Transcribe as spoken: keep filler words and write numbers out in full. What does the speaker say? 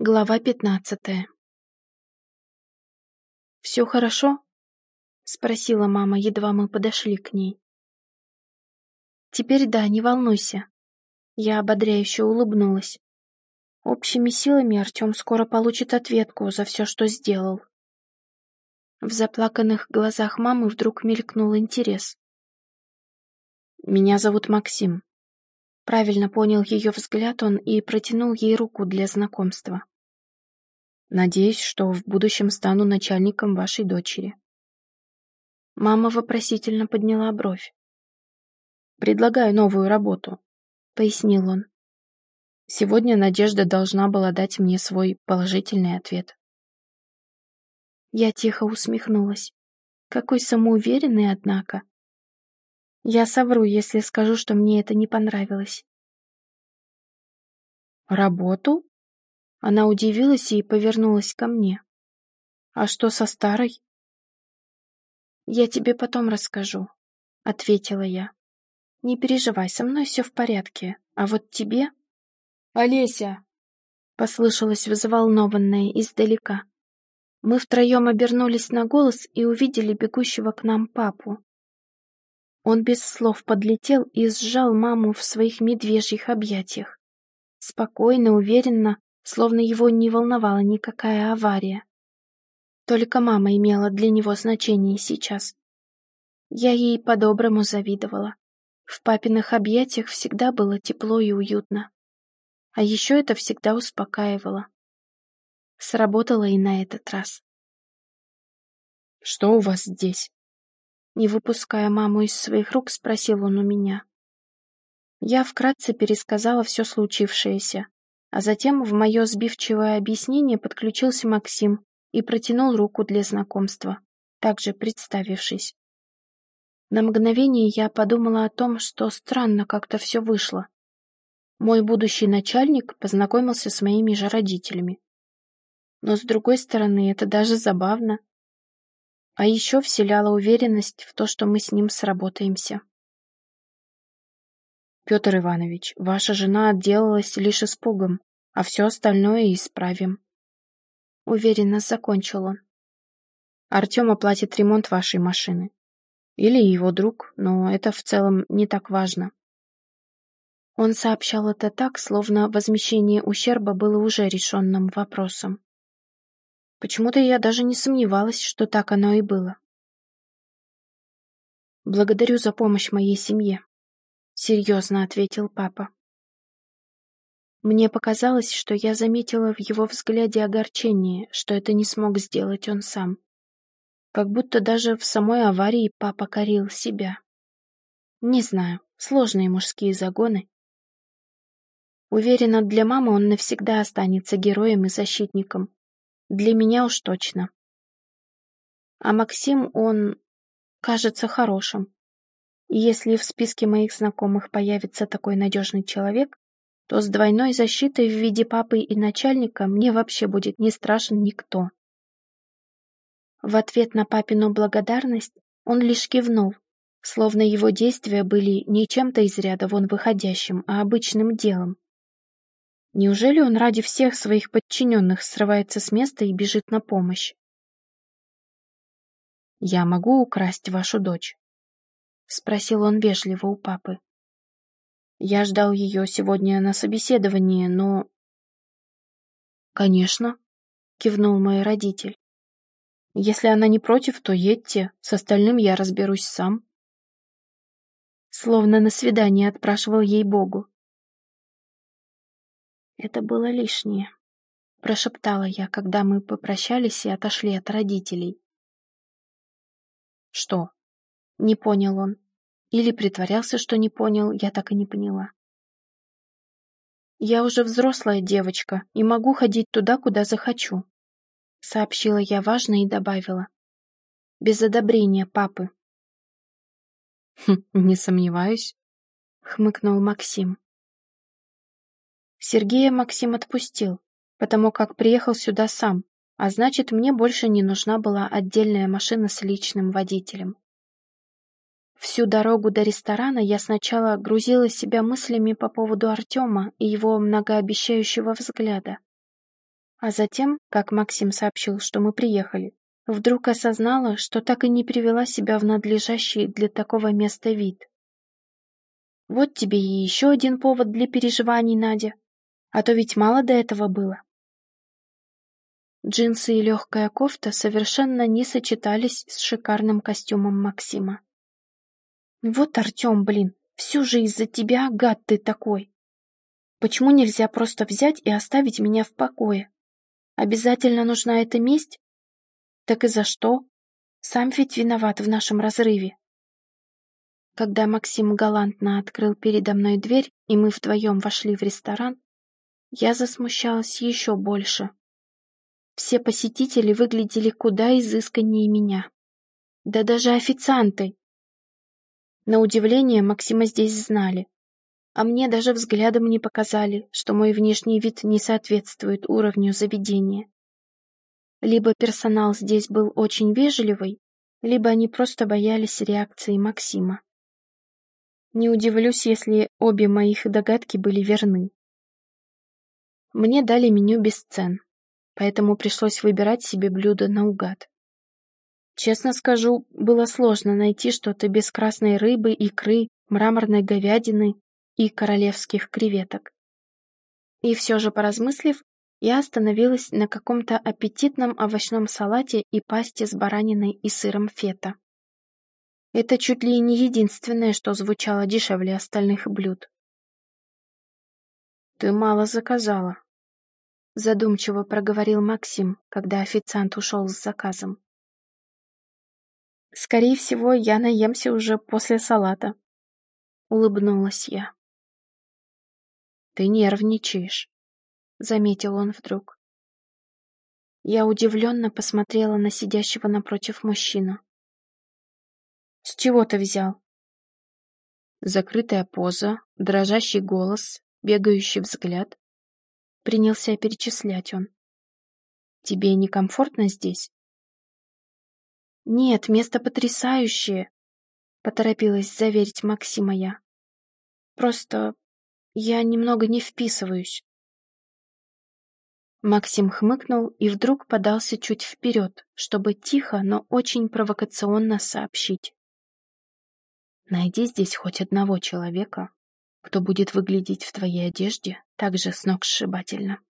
Глава пятнадцатая. «Все хорошо?» — спросила мама, едва мы подошли к ней. «Теперь да, не волнуйся». Я ободряюще улыбнулась. Общими силами Артем скоро получит ответку за все, что сделал. В заплаканных глазах мамы вдруг мелькнул интерес. «Меня зовут Максим». Правильно понял ее взгляд он и протянул ей руку для знакомства. «Надеюсь, что в будущем стану начальником вашей дочери». Мама вопросительно подняла бровь. «Предлагаю новую работу», — пояснил он. «Сегодня Надежда должна была дать мне свой положительный ответ». Я тихо усмехнулась. Какой самоуверенный, однако. Я совру, если скажу, что мне это не понравилось. «Работу?» Она удивилась и повернулась ко мне. «А что со старой?» «Я тебе потом расскажу», — ответила я. «Не переживай, со мной все в порядке, а вот тебе...» «Олеся!» — послышалось взволнованное издалека. Мы втроем обернулись на голос и увидели бегущего к нам папу. Он без слов подлетел и сжал маму в своих медвежьих объятиях. Спокойно, уверенно, словно его не волновала никакая авария. Только мама имела для него значение сейчас. Я ей по-доброму завидовала. В папиных объятиях всегда было тепло и уютно. А еще это всегда успокаивало. Сработало и на этот раз. «Что у вас здесь?» Не выпуская маму из своих рук, спросил он у меня. Я вкратце пересказала все случившееся, а затем в мое сбивчивое объяснение подключился Максим и протянул руку для знакомства, также представившись. На мгновение я подумала о том, что странно как-то все вышло. Мой будущий начальник познакомился с моими же родителями. Но, с другой стороны, это даже забавно. А еще вселяла уверенность в то, что мы с ним сработаемся. «Петр Иванович, ваша жена отделалась лишь испугом, а все остальное исправим», — уверенно закончил он. «Артем оплатит ремонт вашей машины. Или его друг, но это в целом не так важно». Он сообщал это так, словно возмещение ущерба было уже решенным вопросом. Почему-то я даже не сомневалась, что так оно и было. «Благодарю за помощь моей семье», — серьезно ответил папа. Мне показалось, что я заметила в его взгляде огорчение, что это не смог сделать он сам. Как будто даже в самой аварии папа корил себя. Не знаю, сложные мужские загоны. Уверена, для мамы он навсегда останется героем и защитником. Для меня уж точно. А Максим, он кажется хорошим. И если в списке моих знакомых появится такой надежный человек, то с двойной защитой в виде папы и начальника мне вообще будет не страшен никто. В ответ на папину благодарность он лишь кивнул, словно его действия были не чем-то из ряда вон выходящим, а обычным делом. Неужели он ради всех своих подчиненных срывается с места и бежит на помощь? «Я могу украсть вашу дочь?» — спросил он вежливо у папы. Я ждал ее сегодня на собеседовании, но... «Конечно», — кивнул мой родитель. «Если она не против, то едьте, с остальным я разберусь сам». Словно на свидание отпрашивал ей Богу. «Это было лишнее», — прошептала я, когда мы попрощались и отошли от родителей. «Что?» — не понял он. Или притворялся, что не понял, я так и не поняла. «Я уже взрослая девочка и могу ходить туда, куда захочу», — сообщила я важно и добавила. «Без одобрения папы». «Хм, не сомневаюсь», — хмыкнул Максим. Сергея Максим отпустил, потому как приехал сюда сам, а значит, мне больше не нужна была отдельная машина с личным водителем. Всю дорогу до ресторана я сначала грузила себя мыслями по поводу Артема и его многообещающего взгляда. А затем, как Максим сообщил, что мы приехали, вдруг осознала, что так и не привела себя в надлежащий для такого места вид. Вот тебе и еще один повод для переживаний, Надя. А то ведь мало до этого было. Джинсы и легкая кофта совершенно не сочетались с шикарным костюмом Максима. Вот, Артем, блин, все же из-за тебя, гад ты такой. Почему нельзя просто взять и оставить меня в покое? Обязательно нужна эта месть? Так и за что? Сам ведь виноват в нашем разрыве. Когда Максим галантно открыл передо мной дверь, и мы вдвоем вошли в ресторан, я засмущалась еще больше. Все посетители выглядели куда изысканнее меня. Да даже официанты. На удивление, Максима здесь знали. А мне даже взглядом не показали, что мой внешний вид не соответствует уровню заведения. Либо персонал здесь был очень вежливый, либо они просто боялись реакции Максима. Не удивлюсь, если обе моих догадки были верны. Мне дали меню без цен, поэтому пришлось выбирать себе блюдо наугад. Честно скажу, было сложно найти что-то без красной рыбы, икры, мраморной говядины и королевских креветок. И все же, поразмыслив, я остановилась на каком-то аппетитном овощном салате и пасте с бараниной и сыром фета. Это чуть ли не единственное, что звучало дешевле остальных блюд. «Ты мало заказала», — задумчиво проговорил Максим, когда официант ушел с заказом. «Скорее всего, я наемся уже после салата», — улыбнулась я. «Ты нервничаешь», — заметил он вдруг. Я удивленно посмотрела на сидящего напротив мужчину. «С чего ты взял?» Закрытая поза, дрожащий голос, бегающий взгляд. Принялся перечислять он. «Тебе некомфортно здесь?» «Нет, место потрясающее», — поторопилась заверить Максима я. «Просто я немного не вписываюсь». Максим хмыкнул и вдруг подался чуть вперед, чтобы тихо, но очень провокационно сообщить. «Найди здесь хоть одного человека, кто будет выглядеть в твоей одежде так же сногсшибательно».